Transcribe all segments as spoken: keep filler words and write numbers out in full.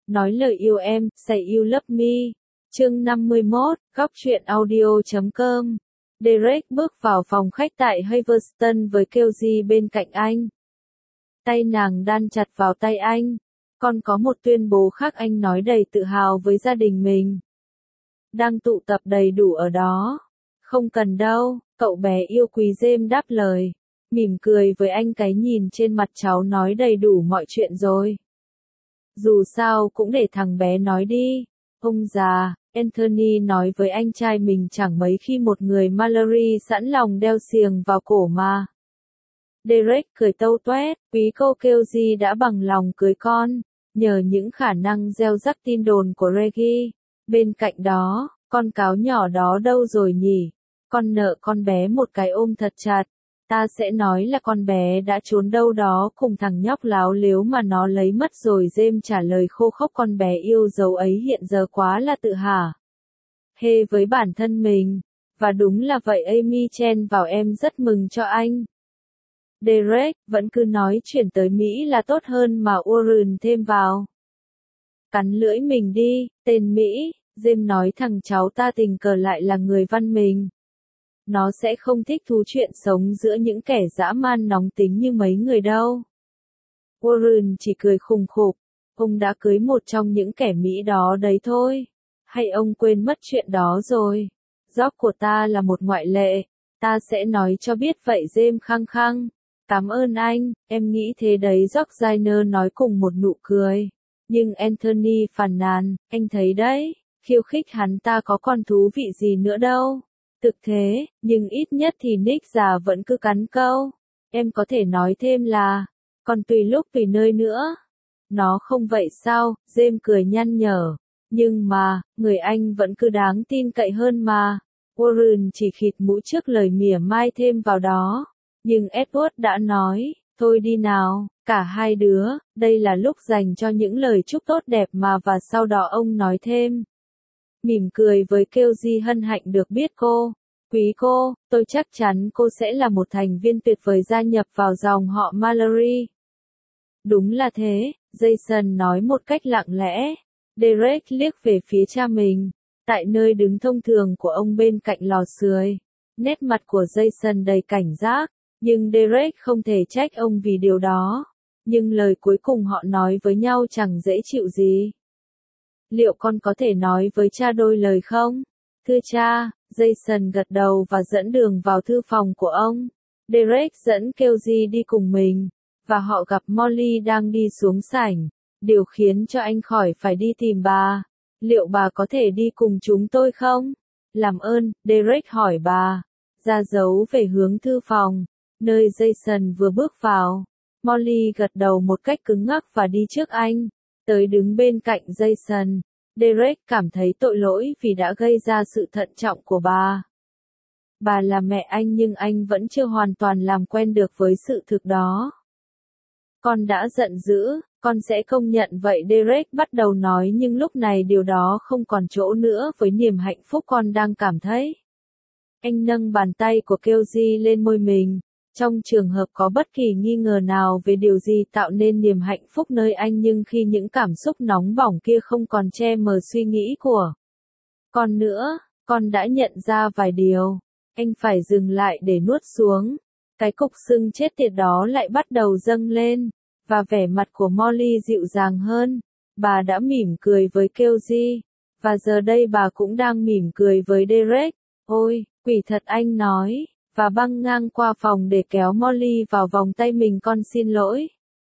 Nói lời yêu em, say you love me. Chương năm mươi mốt, góc truyện audio chấm com. Derek bước vào phòng khách tại Haverston với Kelly bên cạnh anh. Tay nàng đan chặt vào tay anh. Còn có một tuyên bố khác, anh nói đầy tự hào với gia đình mình. Đang tụ tập đầy đủ ở đó. Không cần đâu, cậu bé yêu quý James đáp lời. Mỉm cười với anh, cái nhìn trên mặt cháu nói đầy đủ mọi chuyện rồi. Dù sao cũng để thằng bé nói đi. Ông già, Anthony nói với anh trai mình, chẳng mấy khi một người Mallory sẵn lòng đeo xiềng vào cổ mà. Derek cười tâu toét, quý cô Kelly đã bằng lòng cưới con, nhờ những khả năng gieo rắc tin đồn của Reggie. Bên cạnh đó, con cáo nhỏ đó đâu rồi nhỉ? Con nợ con bé một cái ôm thật chặt. Ta sẽ nói là con bé đã trốn đâu đó cùng thằng nhóc láo lếu mà nó lấy mất rồi. James trả lời khô khốc, con bé yêu dấu ấy hiện giờ quá là tự hả hê với bản thân mình. Và đúng là vậy, Amy chen vào, em rất mừng cho anh. Derek vẫn cứ nói chuyển tới Mỹ là tốt hơn mà Warren thêm vào. Cắn lưỡi mình đi, tên Mỹ. James nói thằng cháu ta tình cờ lại là người văn mình. Nó sẽ không thích thú chuyện sống giữa những kẻ dã man nóng tính như mấy người đâu. Warren chỉ cười khùng khục. Ông đã cưới một trong những kẻ Mỹ đó đấy thôi. Hay ông quên mất chuyện đó rồi? Job của ta là một ngoại lệ. Ta sẽ nói cho biết vậy. James khăng khăng. Cảm ơn anh, em nghĩ thế đấy, Georgina nói cùng một nụ cười. Nhưng Anthony phàn nàn, anh thấy đấy, khiêu khích hắn ta có còn thú vị gì nữa đâu. Thực thế, nhưng ít nhất thì Nick già vẫn cứ cắn câu. Em có thể nói thêm là, còn tùy lúc tùy nơi nữa. Nó không vậy sao? James cười nhăn nhở. Nhưng mà, người anh vẫn cứ đáng tin cậy hơn mà. Warren chỉ khịt mũi trước lời mỉa mai thêm vào đó. Nhưng Edward đã nói, thôi đi nào, cả hai đứa, đây là lúc dành cho những lời chúc tốt đẹp mà. Và sau đó ông nói thêm. Mỉm cười với Kelly, hân hạnh được biết cô. Quý cô, tôi chắc chắn cô sẽ là một thành viên tuyệt vời gia nhập vào dòng họ Mallory. Đúng là thế, Jason nói một cách lặng lẽ. Derek liếc về phía cha mình, tại nơi đứng thông thường của ông bên cạnh lò sưởi. Nét mặt của Jason đầy cảnh giác, nhưng Derek không thể trách ông vì điều đó. Nhưng lời cuối cùng họ nói với nhau chẳng dễ chịu gì. Liệu con có thể nói với cha đôi lời không? Thưa cha. Jason gật đầu và dẫn đường vào thư phòng của ông. Derek dẫn Kelly đi cùng mình, và họ gặp Molly đang đi xuống sảnh. Điều khiến cho anh khỏi phải đi tìm bà. Liệu bà có thể đi cùng chúng tôi không? Làm ơn, Derek hỏi bà. Ra dấu về hướng thư phòng, nơi Jason vừa bước vào. Molly gật đầu một cách cứng ngắc và đi trước anh, tới đứng bên cạnh Jason. Derek cảm thấy tội lỗi vì đã gây ra sự thận trọng của bà. Bà là mẹ anh, nhưng anh vẫn chưa hoàn toàn làm quen được với sự thực đó. Con đã giận dữ, con sẽ công nhận vậy, Derek bắt đầu nói, nhưng lúc này điều đó không còn chỗ nữa với niềm hạnh phúc con đang cảm thấy. Anh nâng bàn tay của Kelly lên môi mình. Trong trường hợp có bất kỳ nghi ngờ nào về điều gì tạo nên niềm hạnh phúc nơi anh, nhưng khi những cảm xúc nóng bỏng kia không còn che mờ suy nghĩ của con nữa, con đã nhận ra vài điều. Anh phải dừng lại để nuốt xuống. Cái cục sưng chết tiệt đó lại bắt đầu dâng lên, và vẻ mặt của Molly dịu dàng hơn. Bà đã mỉm cười với Kelly, và giờ đây bà cũng đang mỉm cười với Derek. Ôi, quỷ thật, anh nói. Và băng ngang qua phòng để kéo Molly vào vòng tay mình. Con xin lỗi.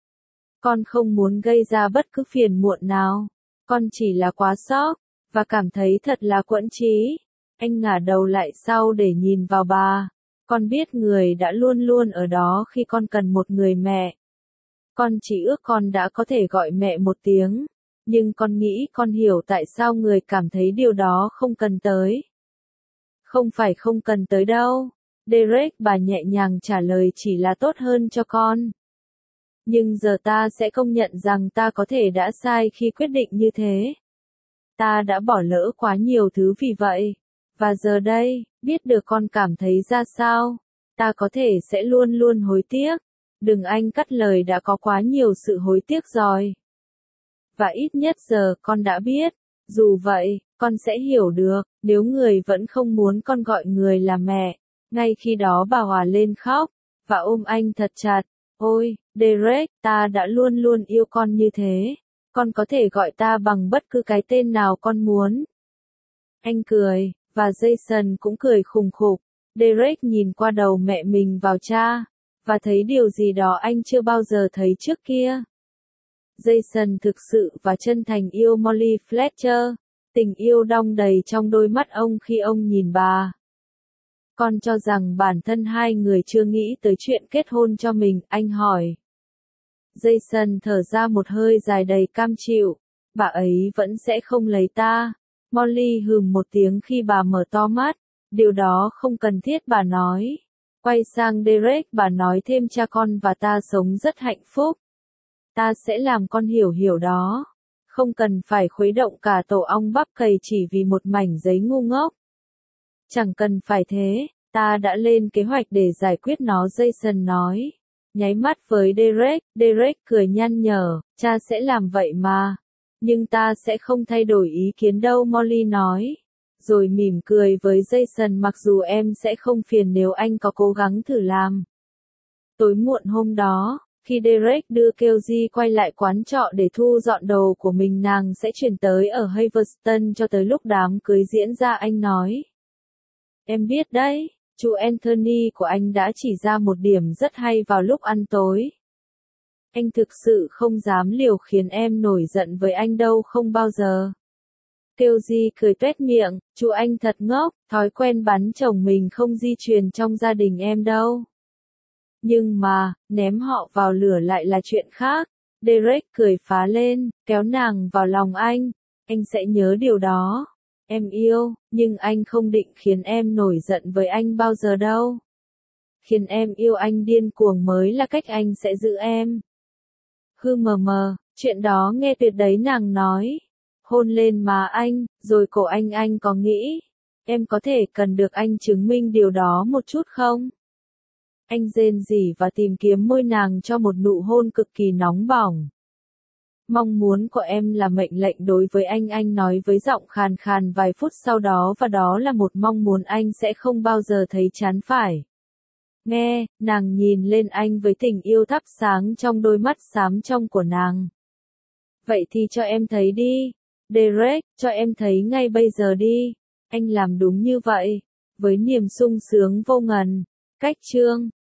Con không muốn gây ra bất cứ phiền muộn nào. Con chỉ là quá sốc, và cảm thấy thật là quẫn trí. Anh ngả đầu lại sau để nhìn vào bà. Con biết người đã luôn luôn ở đó khi con cần một người mẹ. Con chỉ ước con đã có thể gọi mẹ một tiếng. Nhưng con nghĩ con hiểu tại sao người cảm thấy điều đó không cần tới. Không phải không cần tới đâu. Derek, bà nhẹ nhàng trả lời, chỉ là tốt hơn cho con. Nhưng giờ ta sẽ công nhận rằng ta có thể đã sai khi quyết định như thế. Ta đã bỏ lỡ quá nhiều thứ vì vậy. Và giờ đây, biết được con cảm thấy ra sao, ta có thể sẽ luôn luôn hối tiếc. Đừng, anh cắt lời, đã có quá nhiều sự hối tiếc rồi. Và ít nhất giờ con đã biết. Dù vậy, con sẽ hiểu được, nếu người vẫn không muốn con gọi người là mẹ. Ngay khi đó bà hòa lên khóc, và ôm anh thật chặt. Ôi, Derek, ta đã luôn luôn yêu con như thế. Con có thể gọi ta bằng bất cứ cái tên nào con muốn. Anh cười, và Jason cũng cười khùng khục. Derek nhìn qua đầu mẹ mình vào cha, và thấy điều gì đó anh chưa bao giờ thấy trước kia. Jason thực sự và chân thành yêu Molly Fletcher. Tình yêu đong đầy trong đôi mắt ông khi ông nhìn bà. Con cho rằng bản thân hai người chưa nghĩ tới chuyện kết hôn cho mình, anh hỏi. Jason thở ra một hơi dài đầy cam chịu. Bà ấy vẫn sẽ không lấy ta. Molly hừm một tiếng khi bà mở to mắt. Điều đó không cần thiết bà nói. Quay sang Derek bà nói thêm cha con và ta sống rất hạnh phúc. Ta sẽ làm con hiểu hiểu đó. Không cần phải khuấy động cả tổ ong bắp cày chỉ vì một mảnh giấy ngu ngốc. Chẳng cần phải thế, ta đã lên kế hoạch để giải quyết nó, Jason nói. Nháy mắt với Derek, Derek cười nhăn nhở, cha sẽ làm vậy mà. Nhưng ta sẽ không thay đổi ý kiến đâu, Molly nói. Rồi mỉm cười với Jason, mặc dù em sẽ không phiền nếu anh có cố gắng thử làm. Tối muộn hôm đó, khi Derek đưa Kelly quay lại quán trọ để thu dọn đồ của mình, nàng sẽ chuyển tới ở Haverston cho tới lúc đám cưới diễn ra. Anh nói. Em biết đấy, chú Anthony của anh đã chỉ ra một điểm rất hay vào lúc ăn tối. Anh thực sự không dám liều khiến em nổi giận với anh đâu, không bao giờ. Kelly cười tuét miệng, chú anh thật ngốc, thói quen bắn chồng mình không di truyền trong gia đình em đâu. Nhưng mà, ném họ vào lửa lại là chuyện khác. Derek cười phá lên, kéo nàng vào lòng anh. Anh sẽ nhớ điều đó. Em yêu, nhưng anh không định khiến em nổi giận với anh bao giờ đâu. Khiến em yêu anh điên cuồng mới là cách anh sẽ giữ em. Hư mờ mờ, chuyện đó nghe tuyệt đấy, nàng nói. Hôn lên má anh, rồi cổ anh. Anh có nghĩ em có thể cần được anh chứng minh điều đó một chút không? Anh rên rỉ và tìm kiếm môi nàng cho một nụ hôn cực kỳ nóng bỏng. Mong muốn của em là mệnh lệnh đối với anh, anh nói với giọng khàn khàn vài phút sau đó, và đó là một mong muốn anh sẽ không bao giờ thấy chán phải. Nghe, nàng nhìn lên anh với tình yêu thắp sáng trong đôi mắt xám trong của nàng. Vậy thì cho em thấy đi. Derek, cho em thấy ngay bây giờ đi. Anh làm đúng như vậy. Với niềm sung sướng vô ngần. Cách chương